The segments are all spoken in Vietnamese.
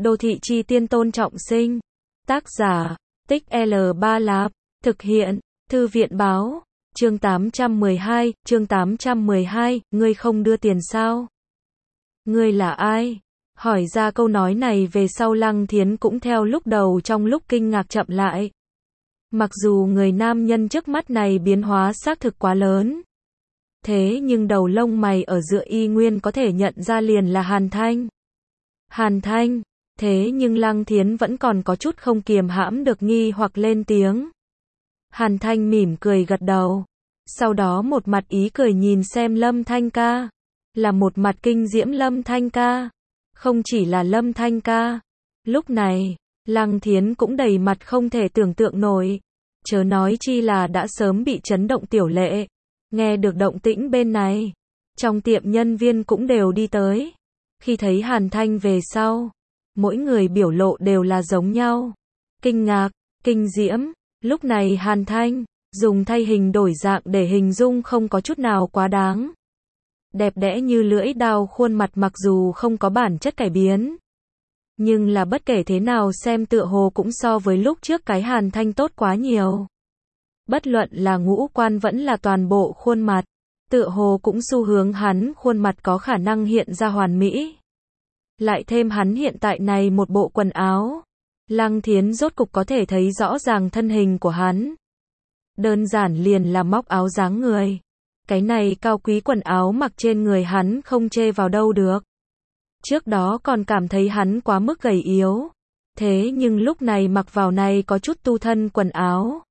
Đô thị chi tiên Tôn Trọng Sinh. Tác giả, Tích L3 Lạp. Thực hiện, Thư viện báo. Chương 812, ngươi không đưa tiền sao? Ngươi là ai? Hỏi ra câu nói này về sau Lăng Thiến cũng theo lúc đầu trong lúc kinh ngạc chậm lại. Mặc dù người nam nhân trước mắt này biến hóa xác thực quá lớn. Thế nhưng đầu lông mày ở giữa y nguyên có thể nhận ra liền là Hàn Thanh. Hàn Thanh, thế nhưng Lăng Thiến vẫn còn có chút không kiềm hãm được nghi hoặc lên tiếng. Hàn Thanh mỉm cười gật đầu. Sau đó một mặt ý cười nhìn xem Lâm Thanh ca. Là một mặt kinh diễm Lâm Thanh ca. Không chỉ là Lâm Thanh ca. Lúc này, Lăng Thiến cũng đầy mặt không thể tưởng tượng nổi. Chớ nói chi là đã sớm bị chấn động Tiểu Lệ. Nghe được động tĩnh bên này. Trong tiệm nhân viên cũng đều đi tới. Khi thấy Hàn Thanh về sau. Mỗi người biểu lộ đều là giống nhau. Kinh ngạc, kinh diễm. Lúc này Hàn Thanh, dùng thay hình đổi dạng để hình dung không có chút nào quá đáng. Đẹp đẽ như lưỡi dao khuôn mặt mặc dù không có bản chất cải biến. Nhưng là bất kể thế nào xem tựa hồ cũng so với lúc trước cái Hàn Thanh tốt quá nhiều. Bất luận là ngũ quan vẫn là toàn bộ khuôn mặt. Tựa hồ cũng xu hướng hắn khuôn mặt có khả năng hiện ra hoàn mỹ. Lại thêm hắn hiện tại này một bộ quần áo. Lăng Thiến rốt cục có thể thấy rõ ràng thân hình của hắn. Đơn giản liền là móc áo dáng người. Cái này cao quý quần áo mặc trên người hắn không chê vào đâu được. Trước đó còn cảm thấy hắn quá mức gầy yếu. Thế nhưng lúc này mặc vào này có chút tu thân quần áo.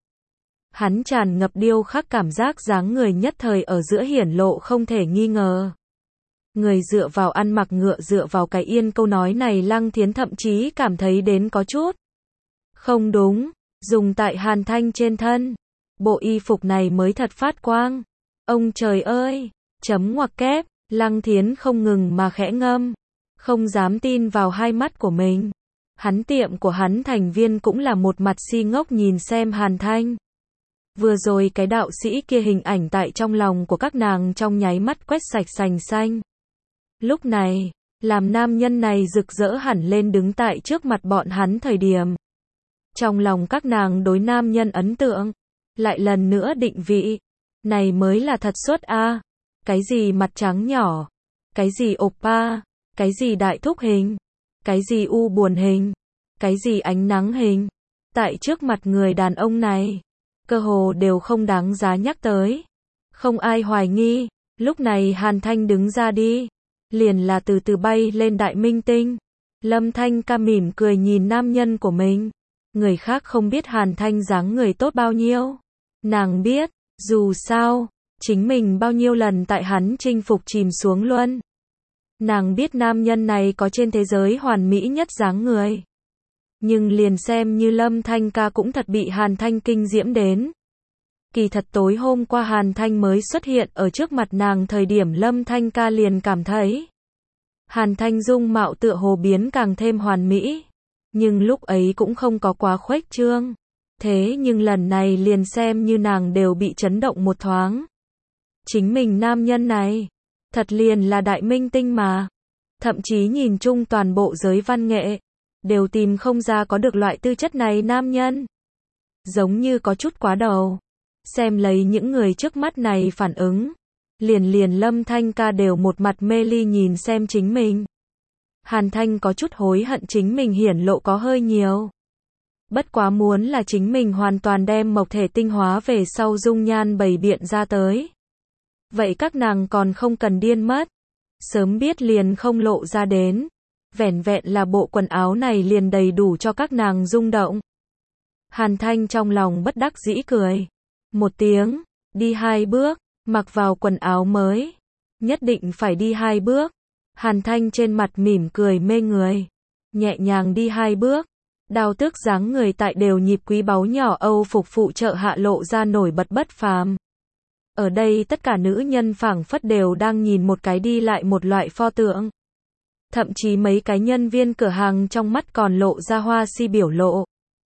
Hắn tràn ngập điêu khắc cảm giác dáng người nhất thời ở giữa hiển lộ không thể nghi ngờ. Người dựa vào ăn mặc ngựa dựa vào cái yên câu nói này Lăng Thiến thậm chí cảm thấy đến có chút. Không đúng, dùng tại Hàn Thanh trên thân. Bộ y phục này mới thật phát quang. Ông trời ơi, chấm ngoặc kép, Lăng Thiến không ngừng mà khẽ ngâm. Không dám tin vào hai mắt của mình. Hắn tiệm của hắn thành viên cũng là một mặt si ngốc nhìn xem Hàn Thanh. Vừa rồi cái đạo sĩ kia hình ảnh tại trong lòng của các nàng trong nháy mắt quét sạch sành xanh. Lúc này, làm nam nhân này rực rỡ hẳn lên đứng tại trước mặt bọn hắn thời điểm. Trong lòng các nàng đối nam nhân ấn tượng, lại lần nữa định vị. Này mới là thật xuất a. Cái gì mặt trắng nhỏ, cái gì oppa, cái gì đại thúc hình, cái gì u buồn hình, cái gì ánh nắng hình. Tại trước mặt người đàn ông này, cơ hồ đều không đáng giá nhắc tới. Không ai hoài nghi, lúc này Hàn Thanh đứng ra đi. Liền là từ từ bay lên đại minh tinh. Lâm Thanh ca mỉm cười nhìn nam nhân của mình. Người khác không biết Hàn Thanh dáng người tốt bao nhiêu. Nàng biết, dù sao, chính mình bao nhiêu lần tại hắn chinh phục chìm xuống luôn. Nàng biết nam nhân này có trên thế giới hoàn mỹ nhất dáng người. Nhưng liền xem như Lâm Thanh ca cũng thật bị Hàn Thanh kinh diễm đến. Kỳ thật tối hôm qua Hàn Thanh mới xuất hiện ở trước mặt nàng thời điểm Lâm Thanh ca liền cảm thấy Hàn Thanh dung mạo tựa hồ biến càng thêm hoàn mỹ. Nhưng lúc ấy cũng không có quá khuếch trương. Thế nhưng lần này liền xem như nàng đều bị chấn động một thoáng. Chính mình nam nhân này, thật liền là đại minh tinh mà. Thậm chí nhìn chung toàn bộ giới văn nghệ, đều tìm không ra có được loại tư chất này nam nhân. Giống như có chút quá đầu. Xem lấy những người trước mắt này phản ứng. Liền Lâm Thanh ca đều một mặt mê ly nhìn xem chính mình. Hàn Thanh có chút hối hận chính mình hiển lộ có hơi nhiều. Bất quá muốn là chính mình hoàn toàn đem mộc thể tinh hóa về sau dung nhan bày biện ra tới. Vậy các nàng còn không cần điên mất. Sớm biết liền không lộ ra đến. Vẻn vẹn là bộ quần áo này liền đầy đủ cho các nàng rung động. Hàn Thanh trong lòng bất đắc dĩ cười. Một tiếng, đi 2 bước, mặc vào quần áo mới. Nhất định phải đi 2 bước. Hàn Thanh trên mặt mỉm cười mê người. Nhẹ nhàng đi 2 bước. Đao tước dáng người tại đều nhịp quý báu nhỏ Âu phục phụ trợ hạ lộ ra nổi bật bất phàm. Ở đây tất cả nữ nhân phảng phất đều đang nhìn một cái đi lại một loại pho tượng. Thậm chí mấy cái nhân viên cửa hàng trong mắt còn lộ ra hoa si biểu lộ.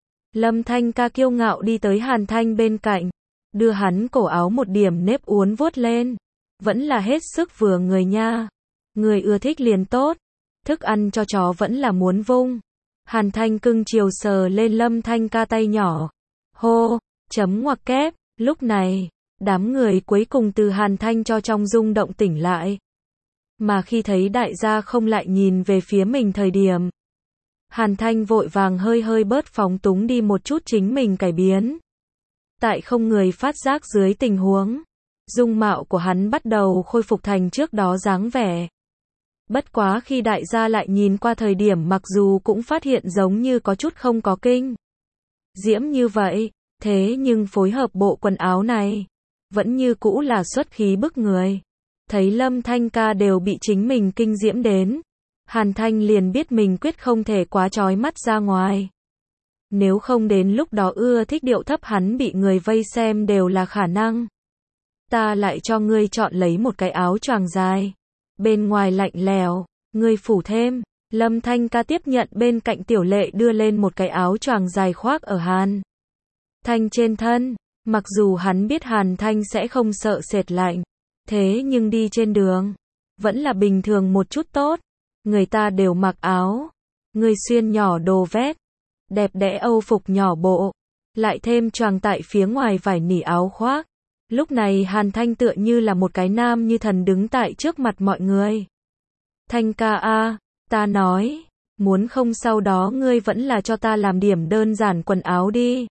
Lâm Thanh ca kiêu ngạo đi tới Hàn Thanh bên cạnh. Đưa hắn cổ áo một điểm nếp uốn vuốt lên. Vẫn là hết sức vừa người nha. Người ưa thích liền tốt. Thức ăn cho chó vẫn là muốn vung. Hàn Thanh cưng chiều sờ lên Lâm Thanh Ca tay nhỏ. Hô, chấm ngoặc kép, lúc này, đám người cuối cùng từ Hàn Thanh cho trong rung động tỉnh lại. Mà khi thấy đại gia không lại nhìn về phía mình thời điểm, Hàn Thanh vội vàng hơi bớt phóng túng đi một chút chính mình cải biến. Tại không người phát giác dưới tình huống, dung mạo của hắn bắt đầu khôi phục thành trước đó dáng vẻ. Bất quá khi đại gia lại nhìn qua thời điểm mặc dù cũng phát hiện giống như có chút không có kinh diễm như vậy, thế nhưng phối hợp bộ quần áo này, vẫn như cũ là xuất khí bức người. Thấy Lâm Thanh Ca đều bị chính mình kinh diễm đến, Hàn Thanh liền biết mình quyết không thể quá chói mắt ra ngoài. Nếu không đến lúc đó ưa thích điệu thấp hắn bị người vây xem đều là khả năng. Ta lại cho ngươi chọn lấy một cái áo choàng dài. Bên ngoài lạnh lèo, ngươi phủ thêm. Lâm Thanh Ca tiếp nhận bên cạnh Tiểu Lệ đưa lên một cái áo choàng dài khoác ở Hàn Thanh trên thân. Mặc dù hắn biết Hàn Thanh sẽ không sợ sệt lạnh, thế nhưng đi trên đường, vẫn là bình thường một chút tốt. Người ta đều mặc áo, người xuyên nhỏ đồ vest, đẹp đẽ Âu phục nhỏ bộ, lại thêm choàng tại phía ngoài vải nỉ áo khoác. Lúc này Hàn Thanh tựa như là một cái nam như thần đứng tại trước mặt mọi người. Thanh ca a, ta nói, muốn không sau đó ngươi vẫn là cho ta làm điểm đơn giản quần áo đi.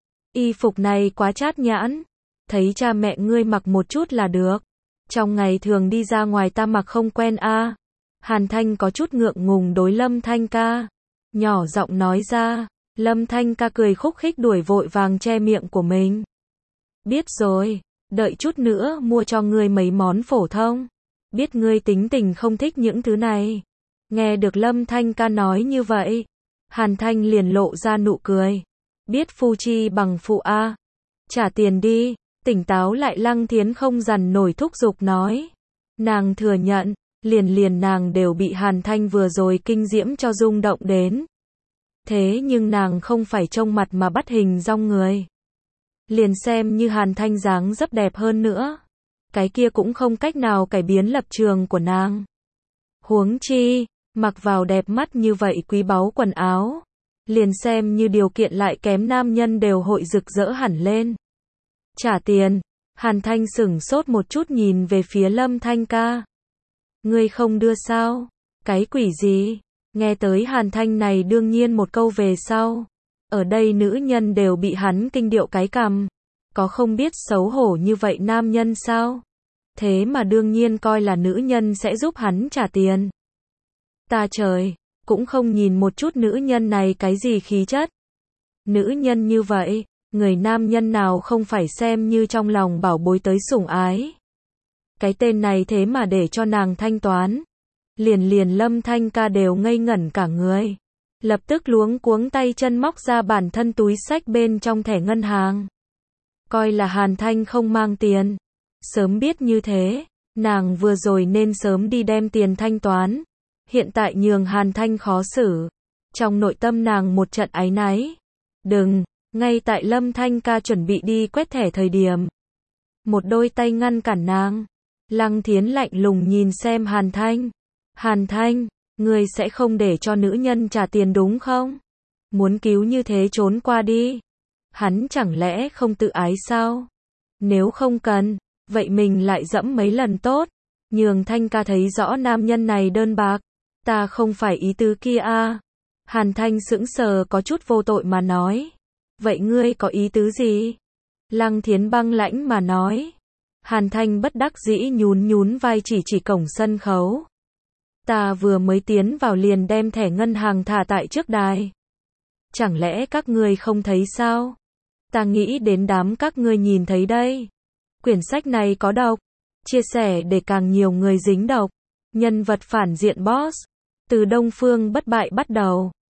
Y phục này quá chát nhãn, thấy cha mẹ ngươi mặc một chút là được. Trong ngày thường đi ra ngoài ta mặc không quen a. Hàn Thanh có chút ngượng ngùng đối Lâm Thanh Ca, nhỏ giọng nói ra. Lâm Thanh Ca cười khúc khích đuổi vội vàng che miệng của mình. Biết rồi, đợi chút nữa mua cho ngươi mấy món phổ thông. Biết ngươi tính tình không thích những thứ này. Nghe được Lâm Thanh Ca nói như vậy, Hàn Thanh liền lộ ra nụ cười. Biết phu chi bằng phụ a. Trả tiền đi. Tỉnh táo lại Lăng Thiến không dằn nổi thúc giục nói. Nàng thừa nhận, liền nàng đều bị Hàn Thanh vừa rồi kinh diễm cho rung động đến. Thế nhưng nàng không phải trông mặt mà bắt hình dong người. Liền xem như Hàn Thanh dáng dấp đẹp hơn nữa, cái kia cũng không cách nào cải biến lập trường của nàng. Huống chi, mặc vào đẹp mắt như vậy quý báu quần áo, liền xem như điều kiện lại kém nam nhân đều hội rực rỡ hẳn lên. Trả tiền. Hàn Thanh sửng sốt một chút nhìn về phía Lâm Thanh Ca. Ngươi không đưa sao? Cái quỷ gì? Nghe tới Hàn Thanh này đương nhiên một câu về sau. Ở đây nữ nhân đều bị hắn kinh điệu cái cằm. Có không biết xấu hổ như vậy nam nhân sao? Thế mà đương nhiên coi là nữ nhân sẽ giúp hắn trả tiền. Ta trời, cũng không nhìn một chút nữ nhân này cái gì khí chất. Nữ nhân như vậy, người nam nhân nào không phải xem như trong lòng bảo bối tới sủng ái. Cái tên này thế mà để cho nàng thanh toán. Liền Lâm Thanh Ca đều ngây ngẩn cả người. Lập tức luống cuống tay chân móc ra bản thân túi xách bên trong thẻ ngân hàng. Coi là Hàn Thanh không mang tiền. Sớm biết như thế, nàng vừa rồi nên sớm đi đem tiền thanh toán. Hiện tại nhường Hàn Thanh khó xử. Trong nội tâm nàng một trận áy náy. Đừng, ngay tại Lâm Thanh Ca chuẩn bị đi quét thẻ thời điểm. Một đôi tay ngăn cản nàng. Lăng Thiến lạnh lùng nhìn xem Hàn Thanh. Hàn Thanh, ngươi sẽ không để cho nữ nhân trả tiền đúng không? Muốn cứu như thế trốn qua đi. Hắn chẳng lẽ không tự ái sao? Nếu không cần, vậy mình lại dẫm mấy lần tốt. Nhường Thanh Ca thấy rõ nam nhân này đơn bạc. Ta không phải ý tứ kia a. Hàn Thanh sững sờ có chút vô tội mà nói. Vậy ngươi có ý tứ gì? Lăng Thiến băng lãnh mà nói. Hàn Thanh bất đắc dĩ nhún vai chỉ cổng sân khấu. Ta vừa mới tiến vào liền đem thẻ ngân hàng thả tại trước đài. Chẳng lẽ các ngươi không thấy sao? Ta nghĩ đến đám các ngươi nhìn thấy đây. Quyển sách này có độc. Chia sẻ để càng nhiều người dính độc. Nhân vật phản diện boss. Từ Đông Phương Bất Bại bắt đầu.